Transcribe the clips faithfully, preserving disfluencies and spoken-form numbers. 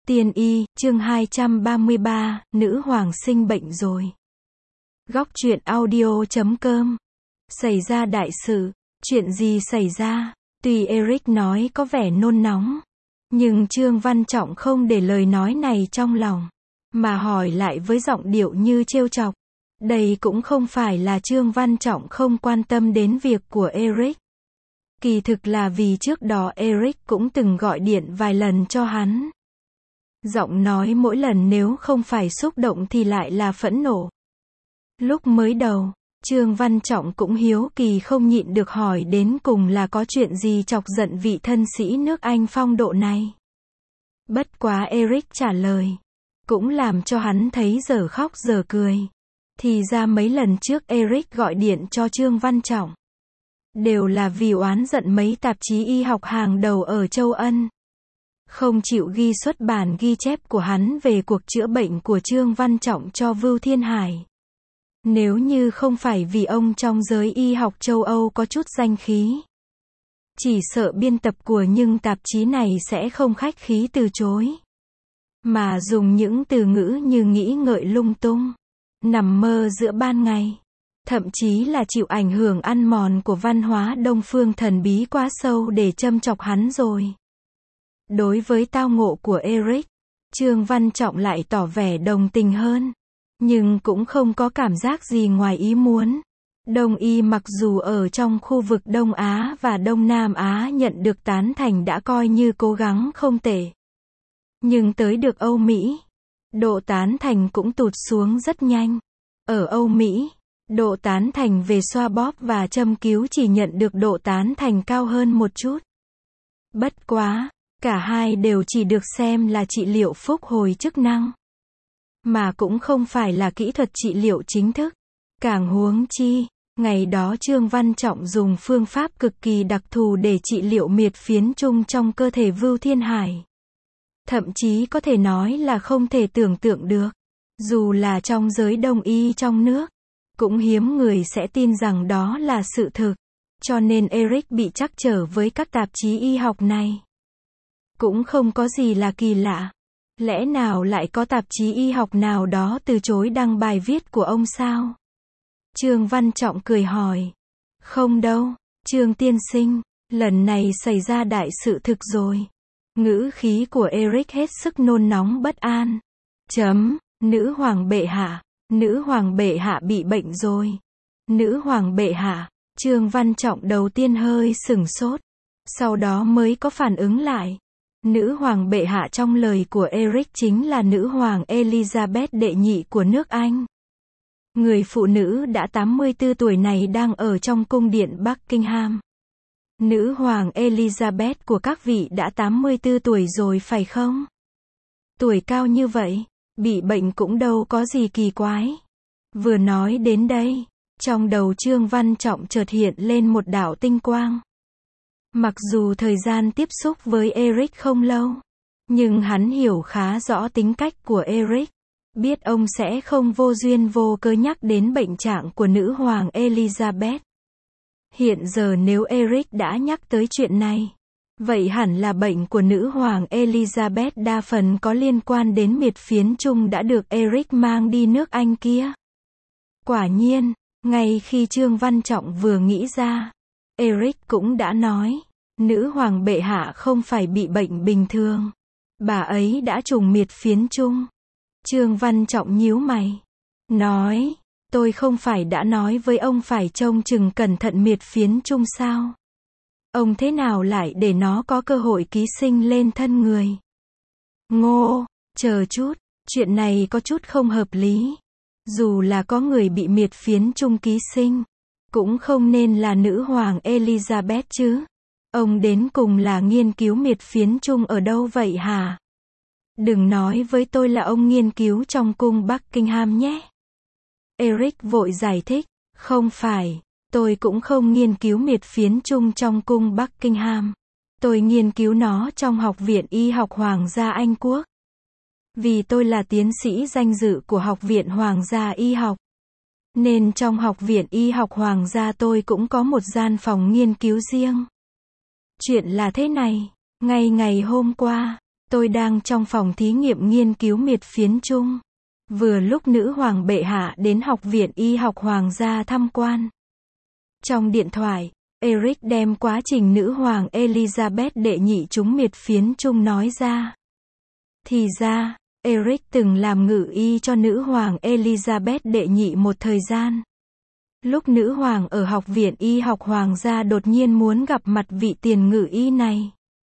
Tiên y, chương hai trăm ba mươi ba, nữ hoàng sinh bệnh rồi. Góc truyện audio chấm com. Xảy ra đại sự. Chuyện gì xảy ra? Tuy Eric nói có vẻ nôn nóng, nhưng Trương Văn Trọng không để lời nói này trong lòng, mà hỏi lại với giọng điệu như trêu chọc. Đây cũng không phải là Trương Văn Trọng không quan tâm đến việc của Eric. Kỳ thực là vì trước đó Eric cũng từng gọi điện vài lần cho hắn. Giọng nói mỗi lần nếu không phải xúc động thì lại là phẫn nộ. Lúc mới đầu, Trương Văn Trọng cũng hiếu kỳ không nhịn được hỏi đến cùng là có chuyện gì chọc giận vị thân sĩ nước Anh phong độ này. Bất quá Eric trả lời, cũng làm cho hắn thấy dở khóc dở cười. Thì ra mấy lần trước Eric gọi điện cho Trương Văn Trọng, đều là vì oán giận mấy tạp chí y học hàng đầu ở châu Ân không chịu ghi xuất bản ghi chép của hắn về cuộc chữa bệnh của Trương Văn Trọng cho Vưu Thiên Hải. Nếu như không phải vì ông trong giới y học châu Âu có chút danh khí, chỉ sợ biên tập của những tạp chí này sẽ không khách khí từ chối, mà dùng những từ ngữ như nghĩ ngợi lung tung, nằm mơ giữa ban ngày, thậm chí là chịu ảnh hưởng ăn mòn của văn hóa Đông phương thần bí quá sâu để châm chọc hắn rồi. Đối với tao ngộ của Eric, Trương Văn Trọng lại tỏ vẻ đồng tình hơn, nhưng cũng không có cảm giác gì ngoài ý muốn. Đông y mặc dù ở trong khu vực Đông Á và Đông Nam Á nhận được tán thành đã coi như cố gắng không tệ. Nhưng tới được Âu Mỹ, độ tán thành cũng tụt xuống rất nhanh. Ở Âu Mỹ, độ tán thành về xoa bóp và châm cứu chỉ nhận được độ tán thành cao hơn một chút. Bất quá, cả hai đều chỉ được xem là trị liệu phục hồi chức năng, mà cũng không phải là kỹ thuật trị liệu chính thức. Càng huống chi, ngày đó Trương Văn Trọng dùng phương pháp cực kỳ đặc thù để trị liệu miệt phiến trung trong cơ thể Vưu Thiên Hải. Thậm chí có thể nói là không thể tưởng tượng được. Dù là trong giới đông y trong nước, cũng hiếm người sẽ tin rằng đó là sự thực. Cho nên Eric bị trắc trở với các tạp chí y học này cũng không có gì là kỳ lạ. Lẽ nào lại có tạp chí y học nào đó từ chối đăng bài viết của ông sao? Trương Văn Trọng cười hỏi. Không đâu, Trương tiên sinh, lần này xảy ra đại sự thực rồi. Ngữ khí của Eric hết sức nôn nóng bất an. Chấm, nữ hoàng bệ hạ, nữ hoàng bệ hạ bị bệnh rồi. Nữ hoàng bệ hạ, Trương Văn Trọng đầu tiên hơi sửng sốt, sau đó mới có phản ứng lại. Nữ hoàng bệ hạ trong lời của Eric chính là nữ hoàng Elizabeth đệ nhị của nước Anh. Người phụ nữ đã tám mươi tư tuổi này đang ở trong cung điện Buckingham. Nữ hoàng Elizabeth của các vị đã tám mươi tư tuổi rồi phải không? Tuổi cao như vậy, bị bệnh cũng đâu có gì kỳ quái. Vừa nói đến đây, trong đầu Trương Văn Trọng chợt hiện lên một đạo tinh quang. Mặc dù thời gian tiếp xúc với Eric không lâu, nhưng hắn hiểu khá rõ tính cách của Eric. Biết ông sẽ không vô duyên vô cớ nhắc đến bệnh trạng của nữ hoàng Elizabeth. Hiện giờ nếu Eric đã nhắc tới chuyện này, vậy hẳn là bệnh của nữ hoàng Elizabeth đa phần có liên quan đến miệt phiến trung đã được Eric mang đi nước Anh kia. Quả nhiên, ngay khi Trương Văn Trọng vừa nghĩ ra, Eric cũng đã nói, nữ hoàng bệ hạ không phải bị bệnh bình thường. Bà ấy đã trùng miệt phiến trung. Trương Văn Trọng nhíu mày, nói, tôi không phải đã nói với ông phải trông chừng cẩn thận miệt phiến trung sao? Ông thế nào lại để nó có cơ hội ký sinh lên thân người? Ngô, chờ chút, chuyện này có chút không hợp lý. Dù là có người bị miệt phiến trung ký sinh, cũng không nên là nữ hoàng Elizabeth chứ. Ông đến cùng là nghiên cứu miệt phiến trung ở đâu vậy hả? Đừng nói với tôi là ông nghiên cứu trong cung Buckingham nhé. Eric vội giải thích, không phải, tôi cũng không nghiên cứu miệt phiến trung trong cung Buckingham. Tôi nghiên cứu nó trong Học viện Y học Hoàng gia Anh Quốc. Vì tôi là tiến sĩ danh dự của Học viện Hoàng gia Y học, nên trong Học viện Y học Hoàng gia tôi cũng có một gian phòng nghiên cứu riêng. Chuyện là thế này, ngay ngày hôm qua, Tôi đang trong phòng thí nghiệm nghiên cứu miệt phiến chung. Vừa lúc nữ hoàng bệ hạ đến Học viện Y học Hoàng gia tham quan. Trong điện thoại, Eric đem quá trình nữ hoàng Elizabeth đệ nhị trúng miệt phiến chung nói ra. Thì ra, Eric từng làm ngự y cho nữ hoàng Elizabeth đệ nhị một thời gian. Lúc nữ hoàng ở Học viện Y học Hoàng gia đột nhiên muốn gặp mặt vị tiền ngự y này,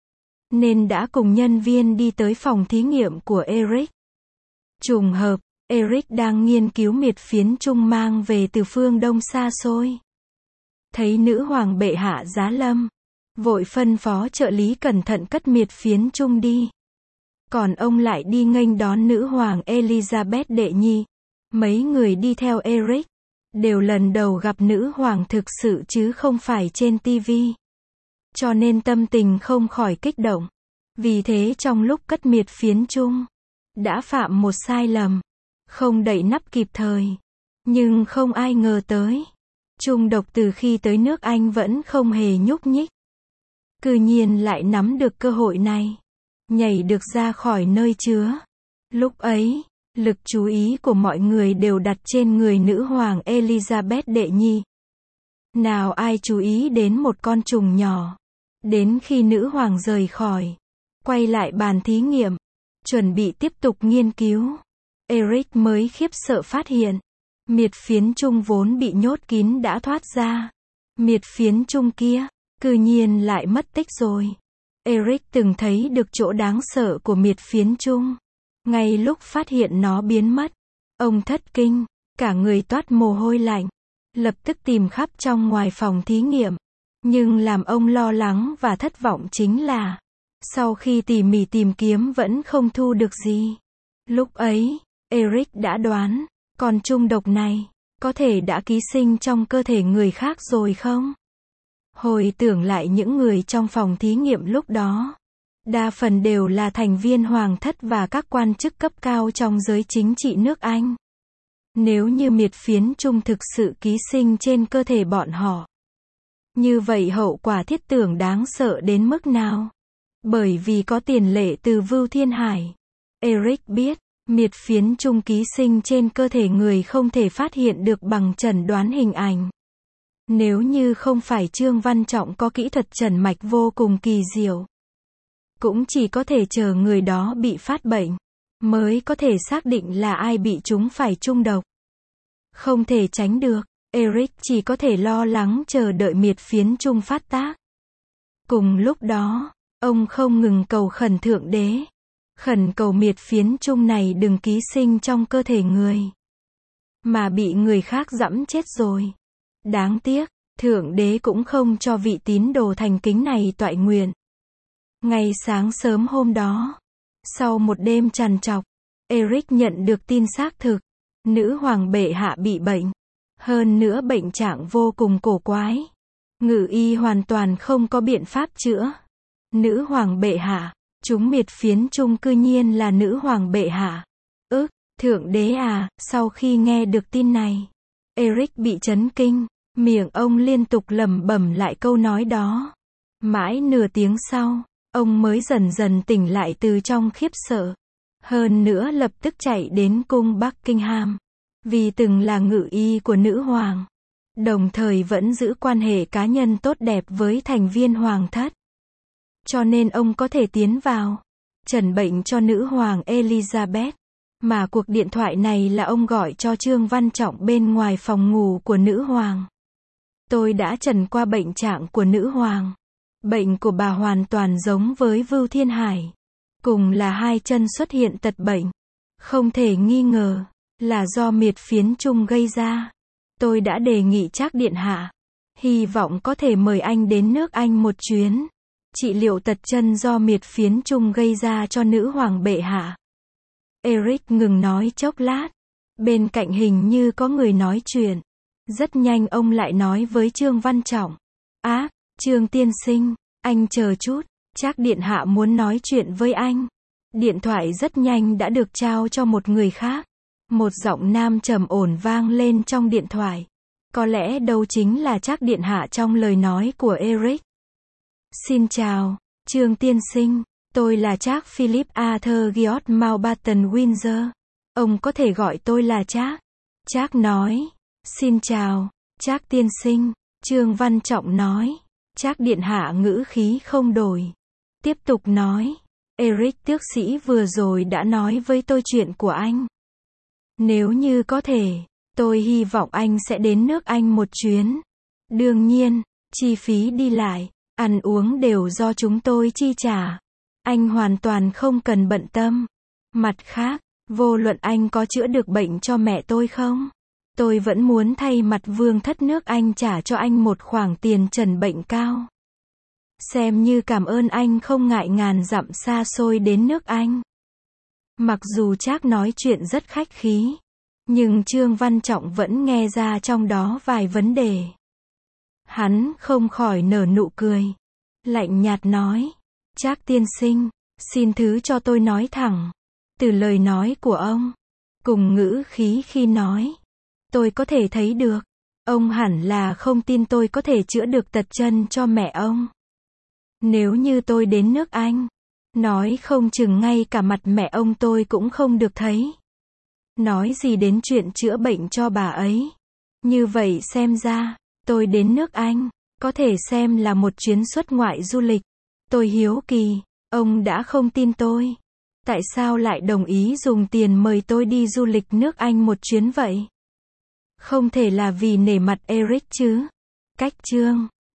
nên đã cùng nhân viên đi tới phòng thí nghiệm của Eric. Trùng hợp, Eric đang nghiên cứu miệt phiến chung mang về từ phương Đông xa xôi. Thấy nữ hoàng bệ hạ giá lâm, vội phân phó trợ lý cẩn thận cất miệt phiến chung đi. Còn ông lại đi nghênh đón nữ hoàng Elizabeth đệ nhị. Mấy người đi theo Eric đều lần đầu gặp nữ hoàng thực sự chứ không phải trên ti vi. Cho nên tâm tình không khỏi kích động. Vì thế trong lúc cất miệt phiến chung, đã phạm một sai lầm, không đậy nắp kịp thời. Nhưng không ai ngờ tới, chung độc từ khi tới nước Anh vẫn không hề nhúc nhích. Cư nhiên lại nắm được cơ hội này, nhảy được ra khỏi nơi chứa. Lúc ấy, lực chú ý của mọi người đều đặt trên người nữ hoàng Elizabeth đệ nhị. Nào ai chú ý đến một con trùng nhỏ. Đến khi nữ hoàng rời khỏi, quay lại bàn thí nghiệm, chuẩn bị tiếp tục nghiên cứu, Eric mới khiếp sợ phát hiện, miệt phiến chung vốn bị nhốt kín đã thoát ra. Miệt phiến chung kia, cư nhiên lại mất tích rồi. Eric từng thấy được chỗ đáng sợ của miệt phiến chung. Ngay lúc phát hiện nó biến mất, ông thất kinh, cả người toát mồ hôi lạnh, lập tức tìm khắp trong ngoài phòng thí nghiệm. Nhưng làm ông lo lắng và thất vọng chính là, sau khi tỉ mỉ tìm kiếm vẫn không thu được gì. Lúc ấy, Eric đã đoán, con chung độc này, có thể đã ký sinh trong cơ thể người khác rồi không? Hồi tưởng lại những người trong phòng thí nghiệm lúc đó, đa phần đều là thành viên hoàng thất và các quan chức cấp cao trong giới chính trị nước Anh. Nếu như miệt phiến chung thực sự ký sinh trên cơ thể bọn họ, như vậy hậu quả thiết tưởng đáng sợ đến mức nào? Bởi vì có tiền lệ từ Vưu Thiên Hải, Eric biết, miệt phiến chung ký sinh trên cơ thể người không thể phát hiện được bằng chẩn đoán hình ảnh. Nếu như không phải Trương Văn Trọng có kỹ thuật chẩn mạch vô cùng kỳ diệu, cũng chỉ có thể chờ người đó bị phát bệnh, mới có thể xác định là ai bị chúng phải chung độc. Không thể tránh được, Eric chỉ có thể lo lắng chờ đợi miệt phiến chung phát tác. Cùng lúc đó, ông không ngừng cầu khẩn Thượng Đế, khẩn cầu miệt phiến chung này đừng ký sinh trong cơ thể người, mà bị người khác giẫm chết rồi. Đáng tiếc, Thượng Đế cũng không cho vị tín đồ thành kính này toại nguyện. Ngày sáng sớm hôm đó, sau một đêm trằn trọc, Eric nhận được tin xác thực, nữ hoàng bệ hạ bị bệnh. Hơn nữa bệnh trạng vô cùng cổ quái. Ngự y hoàn toàn không có biện pháp chữa. Nữ hoàng bệ hạ, chúng miệt phiến chung cư nhiên là nữ hoàng bệ hạ. Ức, Thượng Đế à, sau khi nghe được tin này, Eric bị chấn kinh, miệng ông liên tục lẩm bẩm lại câu nói đó. Mãi nửa tiếng sau, ông mới dần dần tỉnh lại từ trong khiếp sợ. Hơn nữa lập tức chạy đến cung Buckingham. Vì từng là ngự y của nữ hoàng, đồng thời vẫn giữ quan hệ cá nhân tốt đẹp với thành viên hoàng thất. Cho nên ông có thể tiến vào, chẩn bệnh cho nữ hoàng Elizabeth. Mà cuộc điện thoại này là ông gọi cho Trương Văn Trọng bên ngoài phòng ngủ của nữ hoàng. Tôi đã chẩn qua bệnh trạng của nữ hoàng. Bệnh của bà hoàn toàn giống với Vưu Thiên Hải. Cùng là hai chân xuất hiện tật bệnh. Không thể nghi ngờ là do miệt phiến chung gây ra. Tôi đã đề nghị Trác điện hạ, hy vọng có thể mời anh đến nước Anh một chuyến, trị liệu tật chân do miệt phiến chung gây ra cho nữ hoàng bệ hạ. Eric ngừng nói chốc lát, bên cạnh hình như có người nói chuyện. Rất nhanh ông lại nói với Trương Văn Trọng, á, Trương tiên sinh, anh chờ chút, Trác điện hạ muốn nói chuyện với anh. Điện thoại rất nhanh đã được trao cho một người khác. Một giọng nam trầm ổn vang lên trong điện thoại. Có lẽ đâu chính là Trác điện hạ trong lời nói của Eric. Xin chào, Trương tiên sinh, Tôi là Charles Philip Arthur George Mountbatten Windsor. Ông có thể gọi tôi là Charles. Charles nói. Xin chào, Charles tiên sinh. Trương Văn Trọng nói. Charles điện hạ ngữ khí không đổi. Tiếp tục nói. Eric tước sĩ vừa rồi đã nói với tôi chuyện của anh. Nếu như có thể, tôi hy vọng anh sẽ đến nước Anh một chuyến. Đương nhiên, chi phí đi lại, ăn uống đều do chúng tôi chi trả. Anh hoàn toàn không cần bận tâm. Mặt khác, vô luận anh có chữa được bệnh cho mẹ tôi không, tôi vẫn muốn thay mặt vương thất nước Anh trả cho anh một khoản tiền trần bệnh cao. Xem như cảm ơn anh không ngại ngàn dặm xa xôi đến nước Anh. Mặc dù Trác nói chuyện rất khách khí, nhưng Trương Văn Trọng vẫn nghe ra trong đó vài vấn đề. Hắn không khỏi nở nụ cười. Lạnh nhạt nói. Trác tiên sinh, xin thứ cho tôi nói thẳng. Từ lời nói của ông, cùng ngữ khí khi nói, tôi có thể thấy được, ông hẳn là không tin tôi có thể chữa được tật chân cho mẹ ông. Nếu như tôi đến nước Anh, nói không chừng ngay cả mặt mẹ ông tôi cũng không được thấy. Nói gì đến chuyện chữa bệnh cho bà ấy. Như vậy xem ra, tôi đến nước Anh, có thể xem là một chuyến xuất ngoại du lịch. Tôi hiếu kỳ, ông đã không tin tôi. Tại sao lại đồng ý dùng tiền mời tôi đi du lịch nước Anh một chuyến vậy? Không thể là vì nể mặt Eric chứ? Cách Trương